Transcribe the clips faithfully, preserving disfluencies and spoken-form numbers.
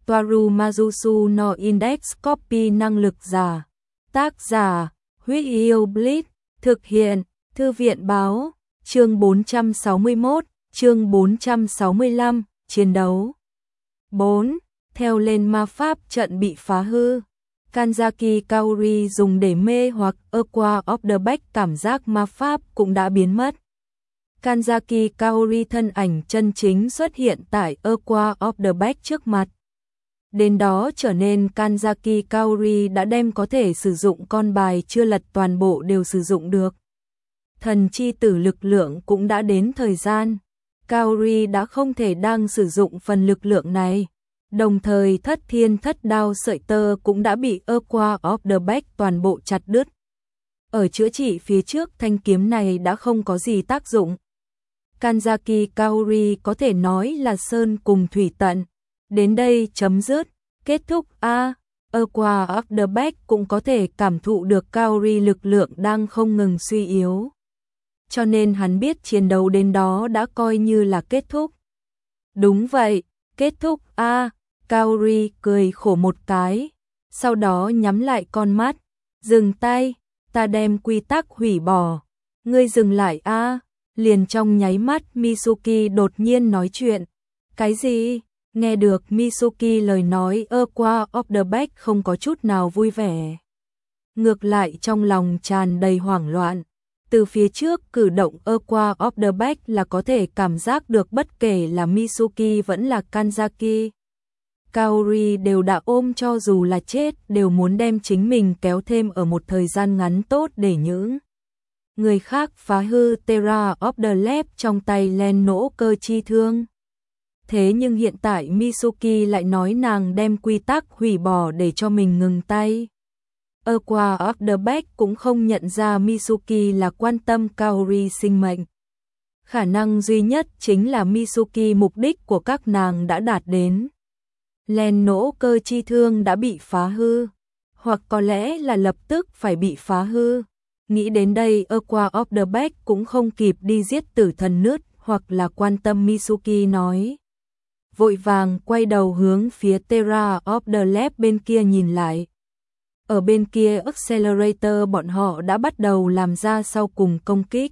Toaru Majusu no Index Copy năng lực giả. Tác giả, Huyết Yêu Blitz, thực hiện, Thư viện báo, chương bốn trăm sáu mươi mốt, chương bốn trăm sáu mươi lăm, chiến đấu. bốn. Theo lên ma pháp trận bị phá hư. Kanzaki Kaori dùng để mê hoặc Aqua of the Back cảm giác ma pháp cũng đã biến mất. Kanzaki Kaori thân ảnh chân chính xuất hiện tại Aqua of the Back trước mặt. Đến đó trở nên Kanzaki Kaori đã đem có thể sử dụng con bài chưa lật toàn bộ đều sử dụng được. Thần chi tử lực lượng cũng đã đến thời gian. Kaori đã không thể đang sử dụng phần lực lượng này. Đồng thời thất thiên thất đao sợi tơ cũng đã bị Aqua of the Back toàn bộ chặt đứt. Ở chữa trị phía trước thanh kiếm này đã không có gì tác dụng. Kanzaki Kaori có thể nói là sơn cùng thủy tận. Đến đây chấm dứt, kết thúc a. Aqua of the Back cũng có thể cảm thụ được Kaori lực lượng đang không ngừng suy yếu. Cho nên hắn biết chiến đấu đến đó đã coi như là kết thúc. Đúng vậy, kết thúc a. Kaori cười khổ một cái, sau đó nhắm lại con mắt, dừng tay, ta đem quy tắc hủy bỏ. Ngươi dừng lại a. Liền trong nháy mắt Mitsuki đột nhiên nói chuyện. Cái gì? Nghe được Mitsuki lời nói Aqua of the Back không có chút nào vui vẻ. Ngược lại trong lòng tràn đầy hoảng loạn. Từ phía trước cử động Aqua of the Back là có thể cảm giác được bất kể là Mitsuki vẫn là Kanzaki Kaori đều đã ôm cho dù là chết đều muốn đem chính mình kéo thêm ở một thời gian ngắn tốt để những người khác phá hư Terra of the Lab trong tay len nỗ cơ chi thương. Thế nhưng hiện tại Mitsuki lại nói nàng đem quy tắc hủy bỏ để cho mình ngừng tay. Aqua of the Back cũng không nhận ra Mitsuki là quan tâm Kaori sinh mệnh. Khả năng duy nhất chính là Mitsuki mục đích của các nàng đã đạt đến. Len nỗ cơ chi thương đã bị phá hư, hoặc có lẽ là lập tức phải bị phá hư. Nghĩ đến đây Aqua of the Back cũng không kịp đi giết tử thần nứt hoặc là quan tâm Mitsuki nói. Vội vàng quay đầu hướng phía Terra of the Lab bên kia nhìn lại. Ở bên kia Accelerator bọn họ đã bắt đầu làm ra sau cùng công kích.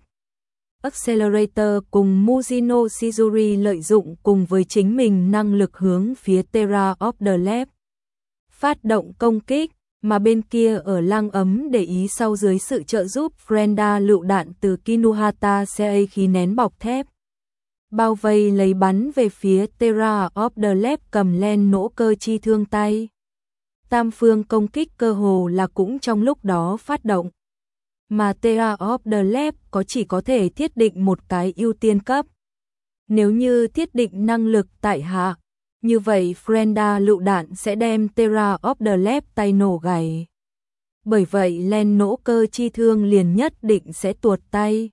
Accelerator cùng Mujino Shizuri lợi dụng cùng với chính mình năng lực hướng phía Terra of the Lab phát động công kích, mà bên kia ở Lang ấm để ý sau dưới sự trợ giúp Frenda lựu đạn từ Kinuhata Sei khí nén bọc thép. Bao vây lấy bắn về phía Terra of the Lab cầm len nỗ cơ chi thương tay. Tam phương công kích cơ hồ là cũng trong lúc đó phát động. Mà Terra of the Lab có chỉ có thể thiết định một cái ưu tiên cấp. Nếu như thiết định năng lực tại hạ, như vậy Frenda lựu đạn sẽ đem Terra of the Lab tay nổ gãy. Bởi vậy len nỗ cơ chi thương liền nhất định sẽ tuột tay.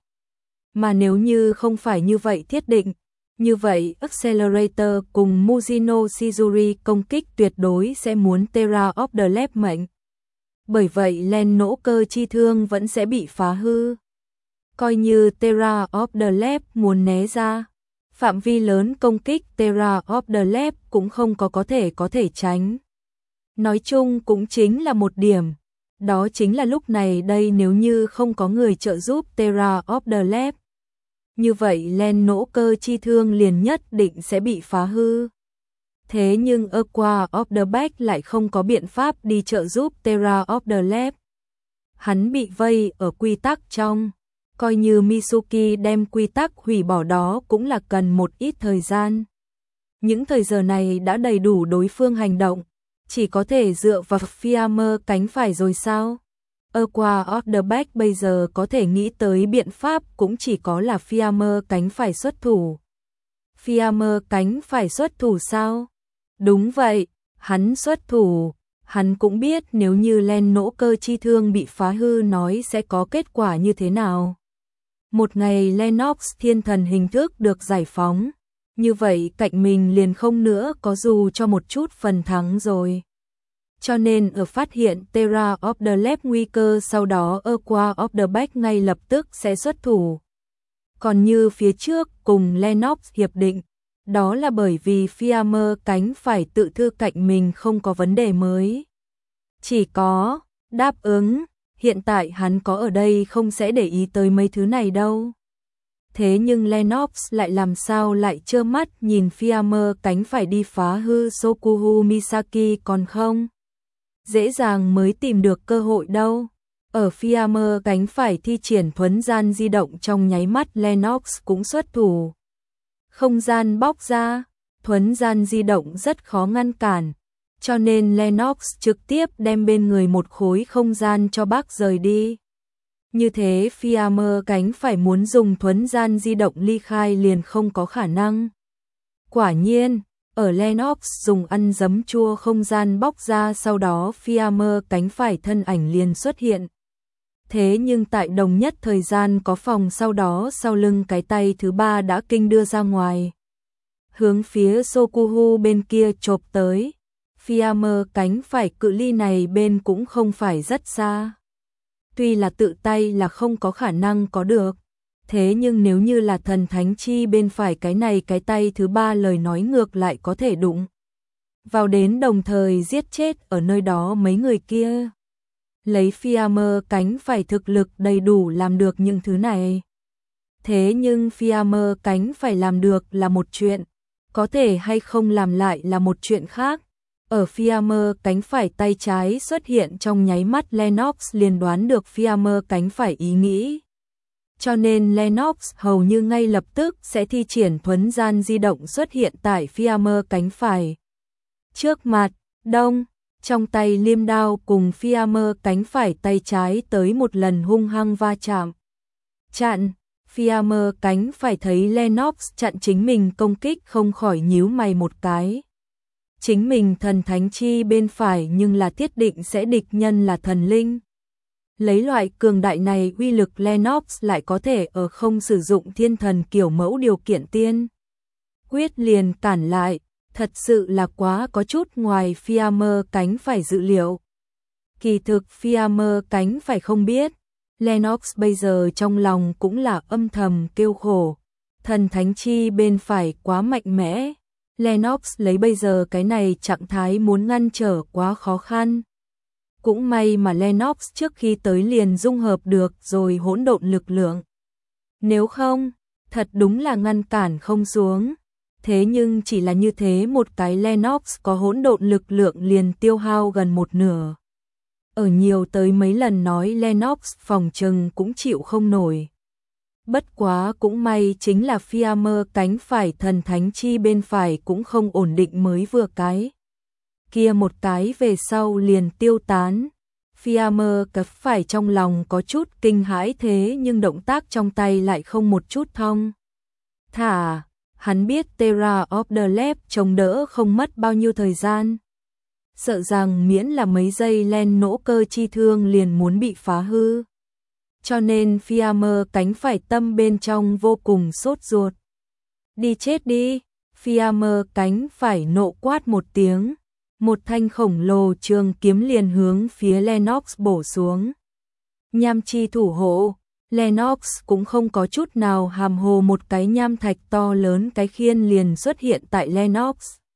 Mà nếu như không phải như vậy thiết định, như vậy Accelerator cùng Mujino Shizuri công kích tuyệt đối sẽ muốn Terra of the Lab mệnh. Bởi vậy len nỗ cơ chi thương vẫn sẽ bị phá hư. Coi như Terra of the Lab muốn né ra, phạm vi lớn công kích Terra of the Lab cũng không có có thể có thể tránh. Nói chung cũng chính là một điểm, đó chính là lúc này đây nếu như không có người trợ giúp Terra of the Lab, như vậy len nỗ cơ chi thương liền nhất định sẽ bị phá hư. Thế nhưng Aqua of the Back lại không có biện pháp đi trợ giúp Terra of the Lab. Hắn bị vây ở quy tắc trong, coi như Mitsuki đem quy tắc hủy bỏ đó cũng là cần một ít thời gian. Những thời giờ này đã đầy đủ đối phương hành động, chỉ có thể dựa vào Fiammer cánh phải rồi sao? Aqua of the Back bây giờ có thể nghĩ tới biện pháp cũng chỉ có là Fiammer cánh phải xuất thủ. Fiammer cánh phải xuất thủ sao? Đúng vậy, hắn xuất thủ. Hắn cũng biết nếu như len nỗ cơ chi thương bị phá hư nói sẽ có kết quả như thế nào. Một ngày Lennox thiên thần hình thức được giải phóng, như vậy cạnh mình liền không nữa có dù cho một chút phần thắng rồi. Cho nên ở phát hiện Terra of the Lab nguy cơ sau đó Aqua of the Back ngay lập tức sẽ xuất thủ. Còn như phía trước cùng Lennox hiệp định, Đó là bởi vì Fiammer cánh phải tự thư cạnh mình không có vấn đề mới. Chỉ có, đáp ứng, hiện tại hắn có ở đây không sẽ để ý tới mấy thứ này đâu. Thế nhưng Lennox lại làm sao lại trơ mắt nhìn Fiammer cánh phải đi phá hư Sokuhu Misaki còn không? Dễ dàng mới tìm được cơ hội đâu. Ở Fiammer cánh phải thi triển thuấn gian di động trong nháy mắt Lennox cũng xuất thủ. Không gian bóc ra, thuấn gian di động rất khó ngăn cản, cho nên Lennox trực tiếp đem bên người một khối không gian cho bác rời đi. Như thế Fiammer cánh phải muốn dùng thuấn gian di động ly khai liền không có khả năng. Quả nhiên, ở Lennox dùng ăn giấm chua không gian bóc ra sau đó Fiammer cánh phải thân ảnh liền xuất hiện. Thế nhưng tại đồng nhất thời gian có phòng sau đó sau lưng cái tay thứ ba đã kinh đưa ra ngoài. Hướng phía Sokuhu bên kia chộp tới. Fiammer cánh phải cự ly này bên cũng không phải rất xa. Tuy là tự tay là không có khả năng có được. Thế nhưng nếu như là thần thánh chi bên phải cái này cái tay thứ ba lời nói ngược lại có thể đụng vào đến đồng thời giết chết ở nơi đó mấy người kia. Lấy Fiammer cánh phải thực lực đầy đủ làm được những thứ này. Thế nhưng Fiammer cánh phải làm được là một chuyện, có thể hay không làm lại là một chuyện khác. Ở Fiammer cánh phải tay trái xuất hiện trong nháy mắt Lennox liền đoán được Fiammer cánh phải ý nghĩ. Cho nên Lennox hầu như ngay lập tức sẽ thi triển thuấn gian di động xuất hiện tại Fiammer cánh phải. Trước mặt, đông, trong tay liêm đao cùng Fiammer cánh phải tay trái tới một lần hung hăng va chạm. Chặn, Fiammer cánh phải thấy Lennox chặn chính mình công kích không khỏi nhíu mày một cái. Chính mình thần thánh chi bên phải nhưng là thiết định sẽ địch nhân là thần linh. Lấy loại cường đại này uy lực Lennox lại có thể ở không sử dụng thiên thần kiểu mẫu điều kiện tiên. Quyết liền cản lại, thật sự là quá có chút ngoài Fiammer cánh phải dự liệu. Kỳ thực Fiammer cánh phải không biết, Lennox bây giờ trong lòng cũng là âm thầm kêu khổ. Thần thánh chi bên phải quá mạnh mẽ. Lennox lấy bây giờ cái này trạng thái muốn ngăn trở quá khó khăn. Cũng may mà Lennox trước khi tới liền dung hợp được rồi hỗn độn lực lượng. Nếu không, thật đúng là ngăn cản không xuống. Thế nhưng chỉ là như thế một cái Lennox có hỗn độn lực lượng liền tiêu hao gần một nửa. Ở nhiều tới mấy lần nói Lennox phòng trừng cũng chịu không nổi. Bất quá cũng may chính là Fiammer cánh phải thần thánh chi bên phải cũng không ổn định mới vừa cái. Kia một cái về sau liền tiêu tán. Fiammer cánh phải trong lòng có chút kinh hãi thế nhưng động tác trong tay lại không một chút thong. Thả, hắn biết Terra of the Lab chống đỡ không mất bao nhiêu thời gian. Sợ rằng miễn là mấy giây len nỗ cơ chi thương liền muốn bị phá hư. Cho nên Fiammer cánh phải tâm bên trong vô cùng sốt ruột. Đi chết đi, Fiammer cánh phải nộ quát một tiếng. Một thanh khổng lồ trường kiếm liền hướng phía Lennox bổ xuống. Nham chi thủ hộ, Lennox cũng không có chút nào hàm hồ một cái nham thạch to lớn cái khiên liền xuất hiện tại Lennox.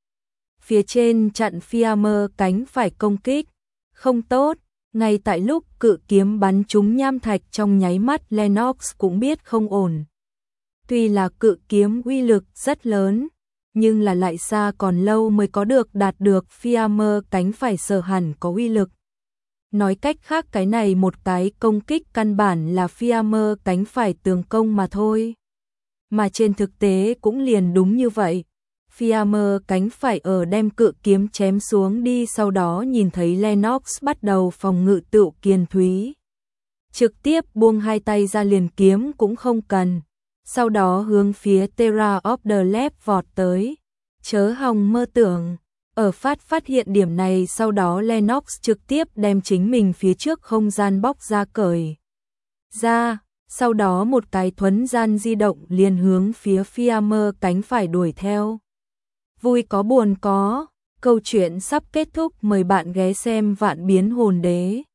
Phía trên chặn Fiammer cánh phải công kích. Không tốt, ngay tại lúc cự kiếm bắn trúng nham thạch trong nháy mắt Lennox cũng biết không ổn. Tuy là cự kiếm uy lực rất lớn, nhưng là lại xa còn lâu mới có được đạt được Fiammer cánh phải sở hẳn có uy lực. Nói cách khác cái này một cái công kích căn bản là Fiammer cánh phải tường công mà thôi. Mà trên thực tế cũng liền đúng như vậy. Fiammer cánh phải ở đem cự kiếm chém xuống đi sau đó nhìn thấy Lennox bắt đầu phòng ngự tự kiền thúy. Trực tiếp buông hai tay ra liền kiếm cũng không cần. Sau đó hướng phía Terra of the Lab vọt tới. Chớ hòng mơ tưởng. Ở phát phát hiện điểm này sau đó Lennox trực tiếp đem chính mình phía trước không gian bóc ra cởi ra. Sau đó một cái thuấn gian di động liền hướng phía Fiammer cánh phải đuổi theo. Vui có buồn có, câu chuyện sắp kết thúc mời bạn ghé xem Vạn Biến Hồn Đế.